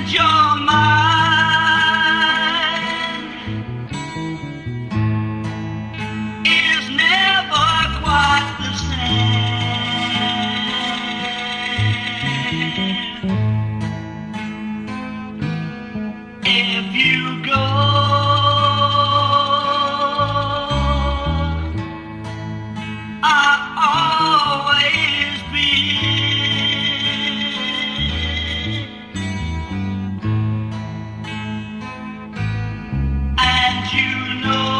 your mind is never quite the same. If you go, I'll always be. And you know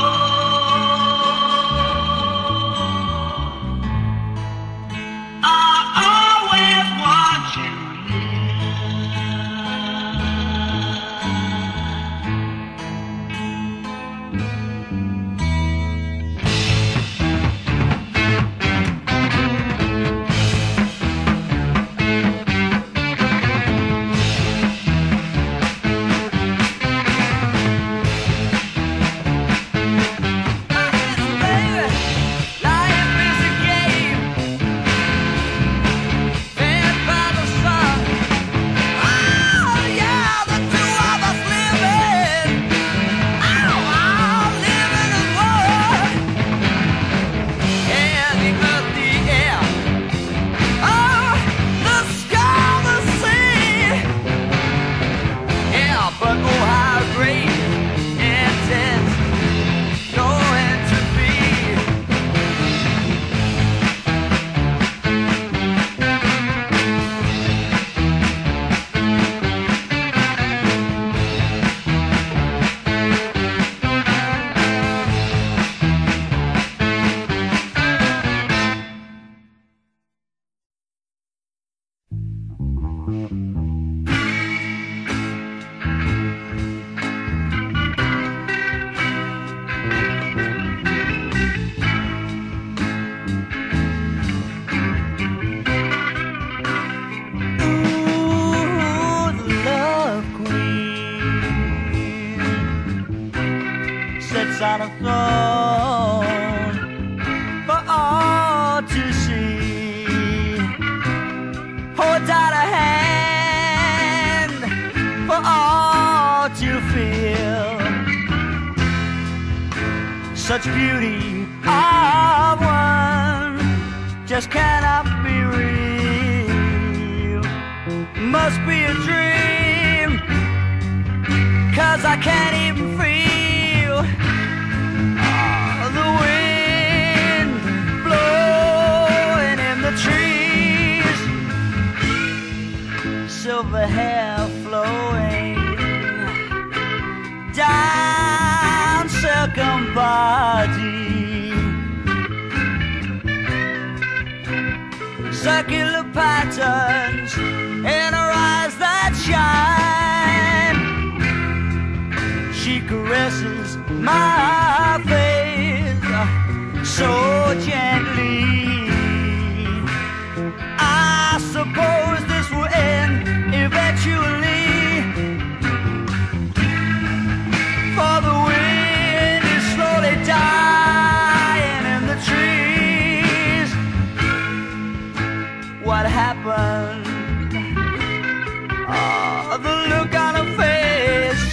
I always want you on a throne for all to see. Holds out a hand for all to feel. Such beauty of one just cannot be real. Must be a dream, 'cause I can't even feel the wind blowing in the trees, silver hair flowing down silken body, circular patterns in her eyes that shine. She caresses my face so gently. I suppose this will end eventually, for the wind is slowly dying in the trees. What happened? Oh, the look on her face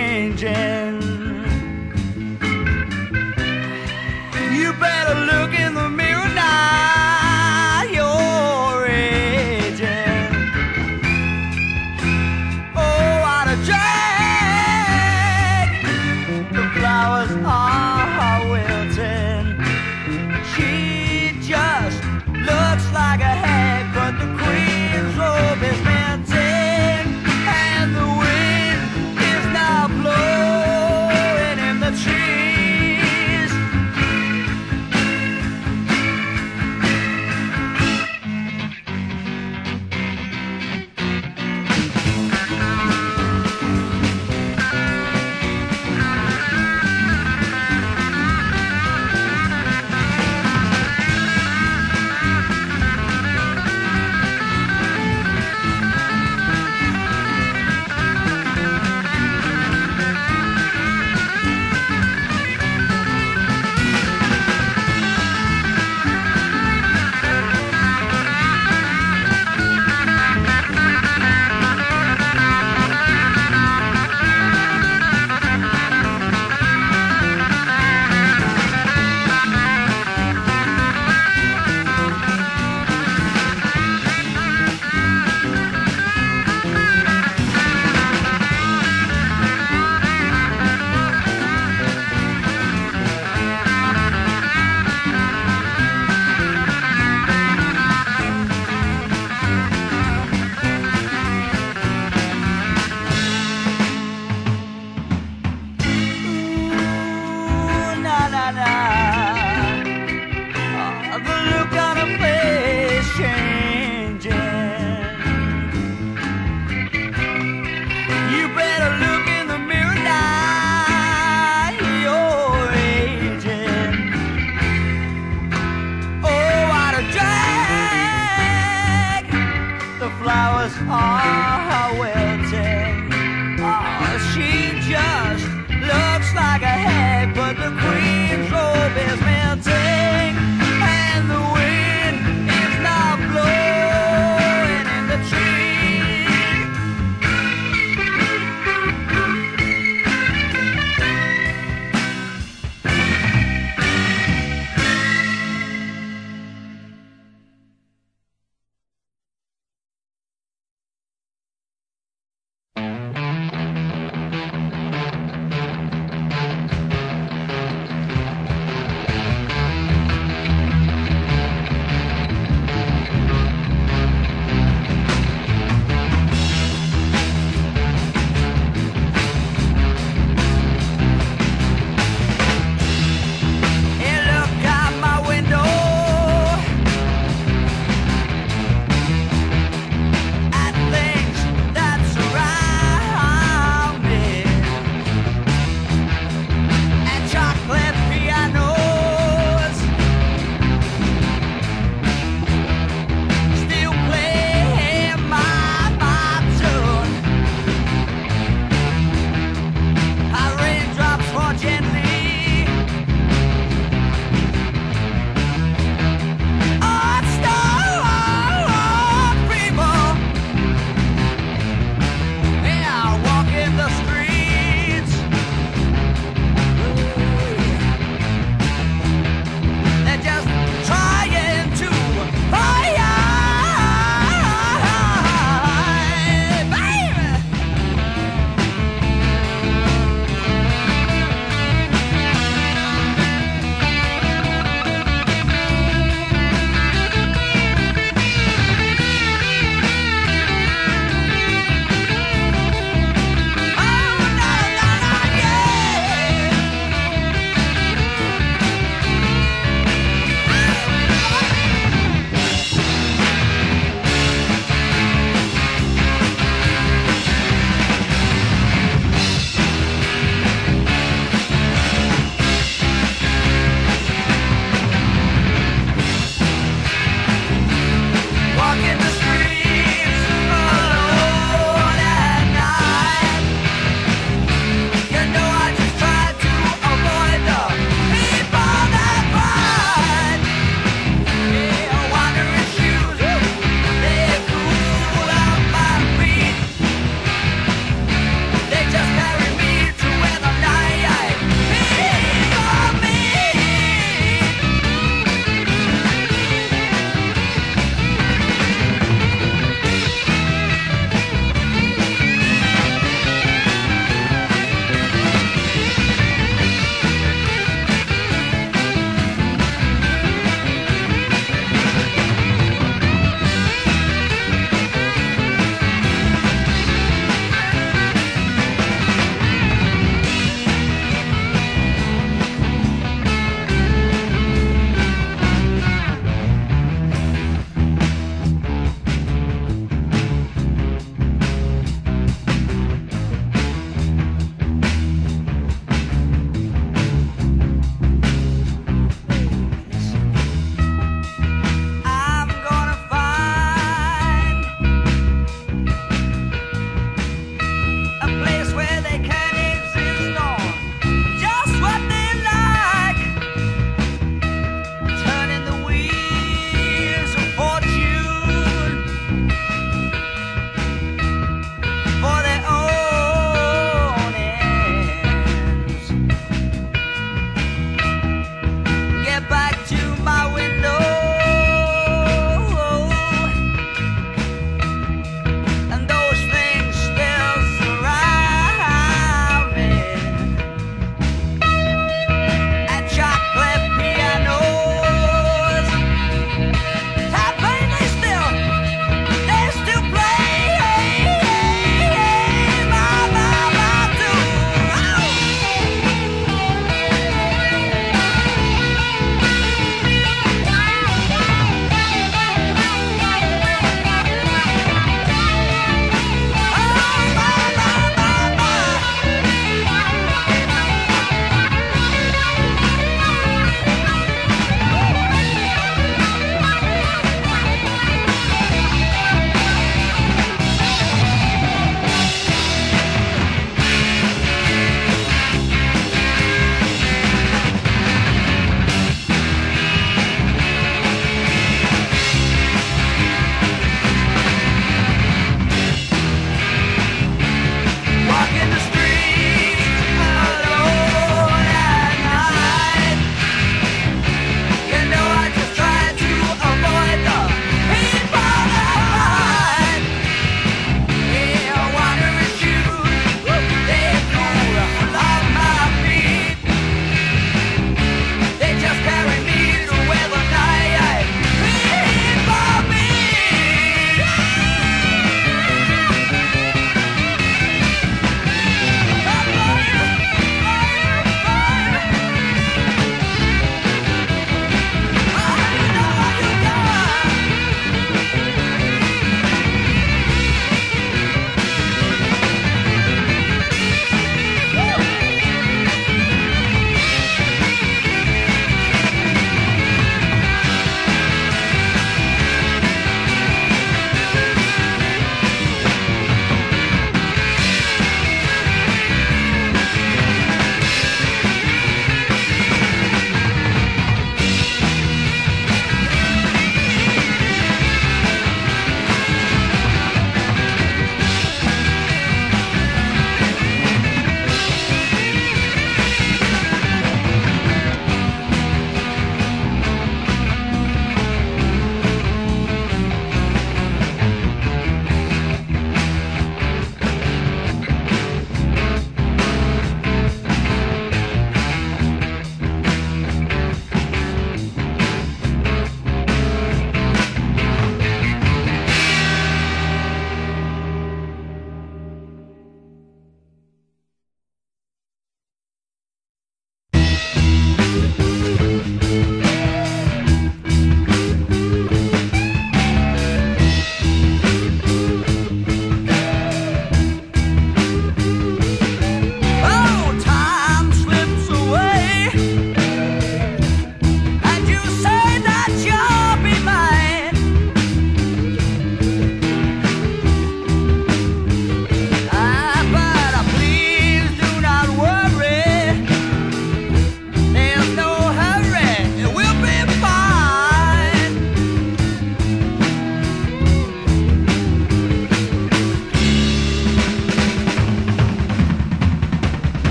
changing. You better look in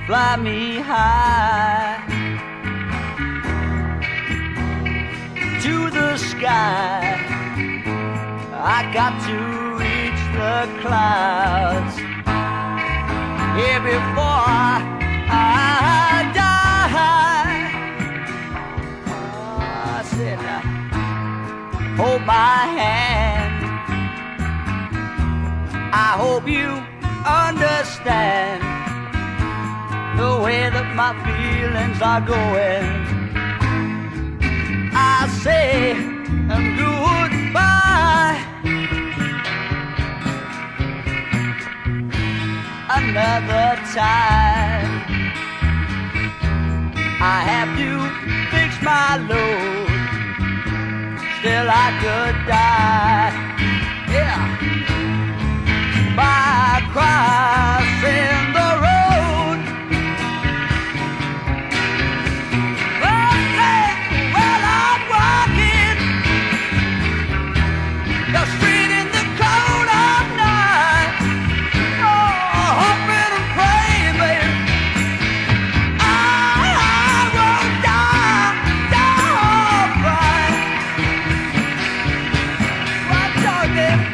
fly me high to the sky. I got to reach the clouds here before I die. I said, hold my hand. I hope you understand the way that my feelings are going. I say goodbye. Another time I have to fix my load. Still I could die. Yeah. By crossing the road. Well, I'm walking the street in the cold of night. Oh, hoping and praying, baby, I won't die alright. I'm talking.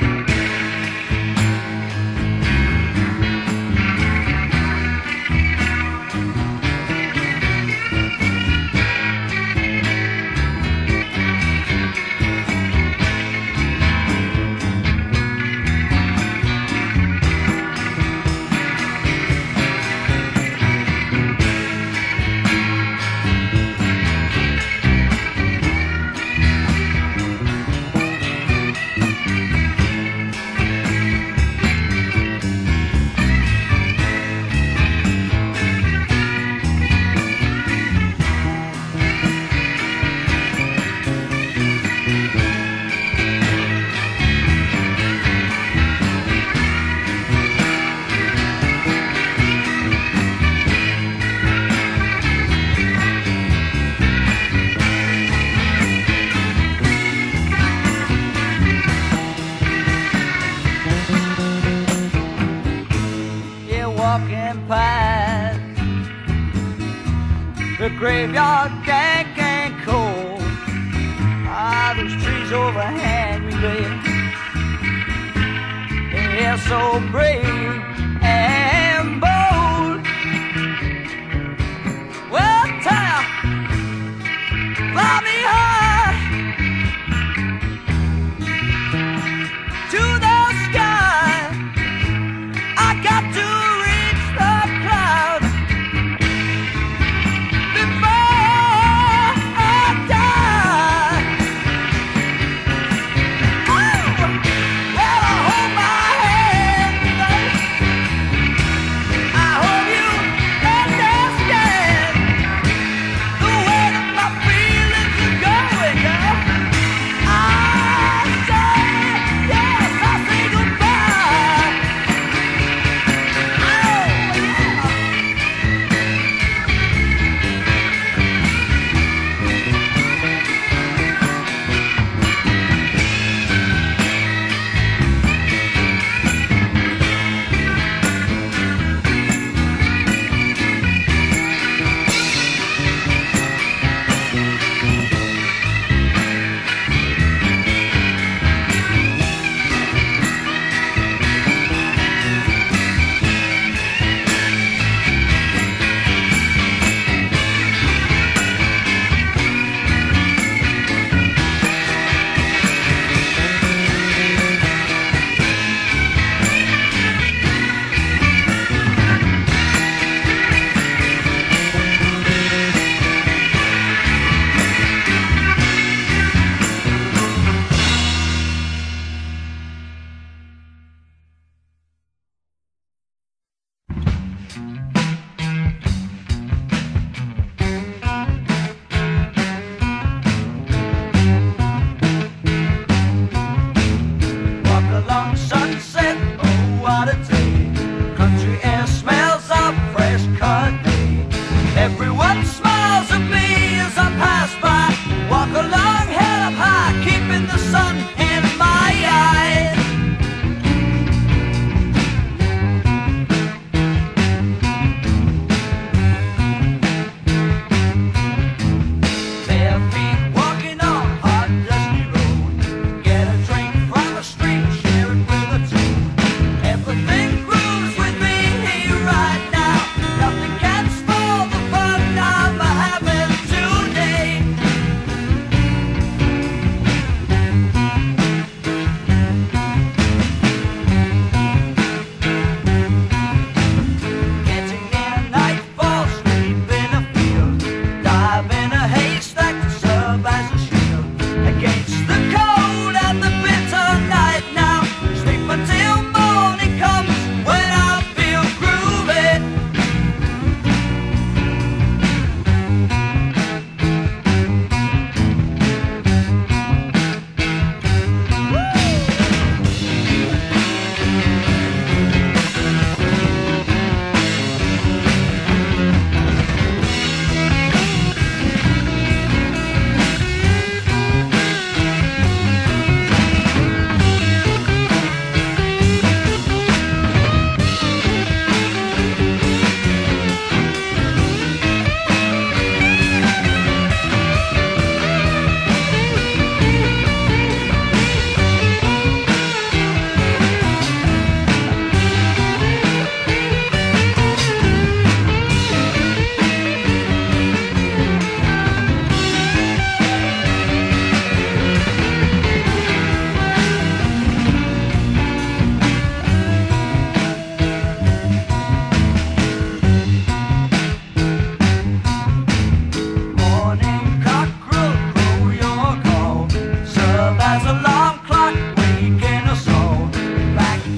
Walking past the graveyard dank and cold. Ah, those trees overhang me, baby. They're so brave and bold. Well, time, fly me high to the sky. I got to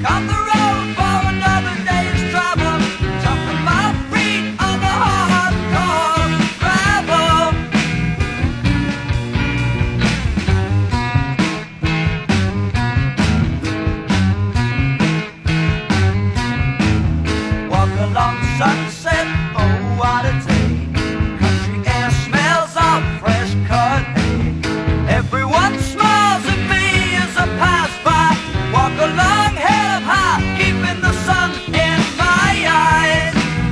on the road for another day's travel, jumping my feet on the hardcore gravel. Walk along Sunset, oh what a day. Country air smells of fresh cut hay. Everyone smiles at me as I pass by. Walk along head high, keeping the sun in my eyes.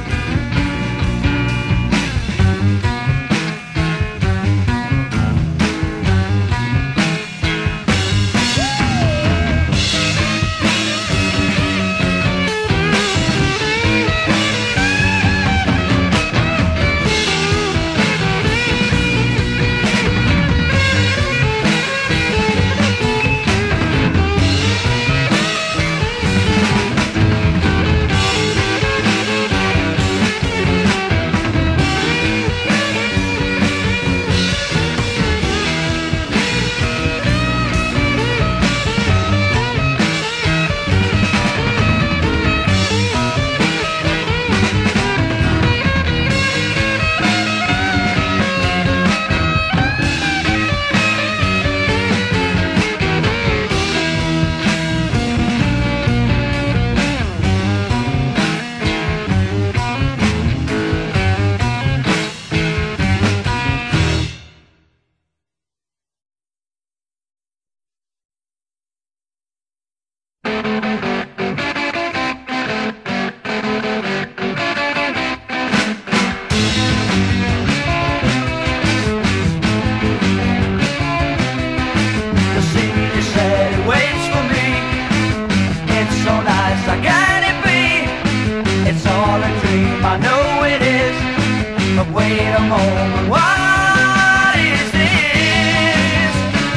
The city said it waits for me. It's so nice, how can it be? It's all a dream, I know it is. But wait a moment, what is this?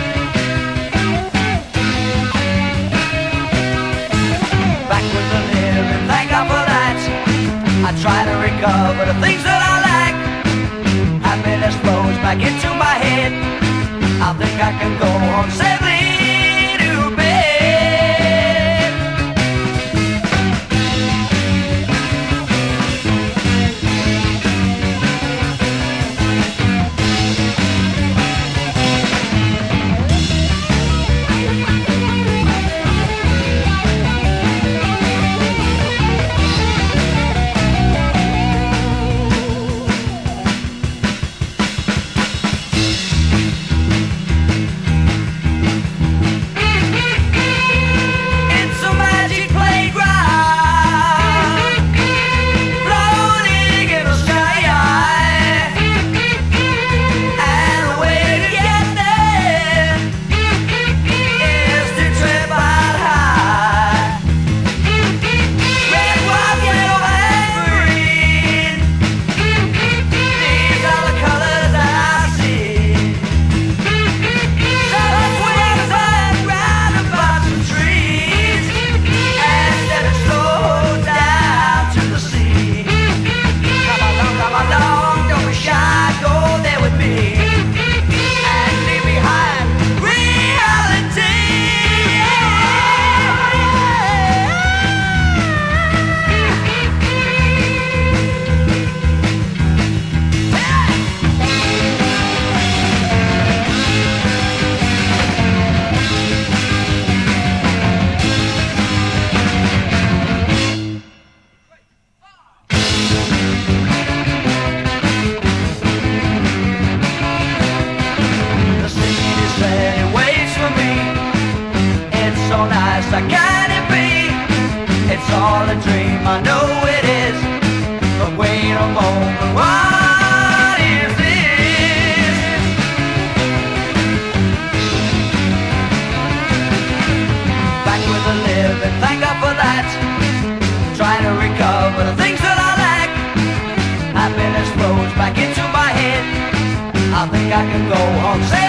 Back with the living, thank God for that. I try to recover the things that I lack. Happiness flows back into my head. I think I can go home safely to bed. It's a magic playground, floating in the sky. And the way to get there is to trip out high. Red, white, yellow, and green, these are the colors that I see. So let's wave and round about some trees and let it slow down to the sea. Come along, don't be shy, go there with me and leave behind reality. The city said it waits for me. It's so nice, how can it be? It's all a dream, I know it is. But wait a moment, what is this? Back with the living, thank God for that. Trying to recover the things that I lack. Happiness flows back into my head. I think I can go home safe.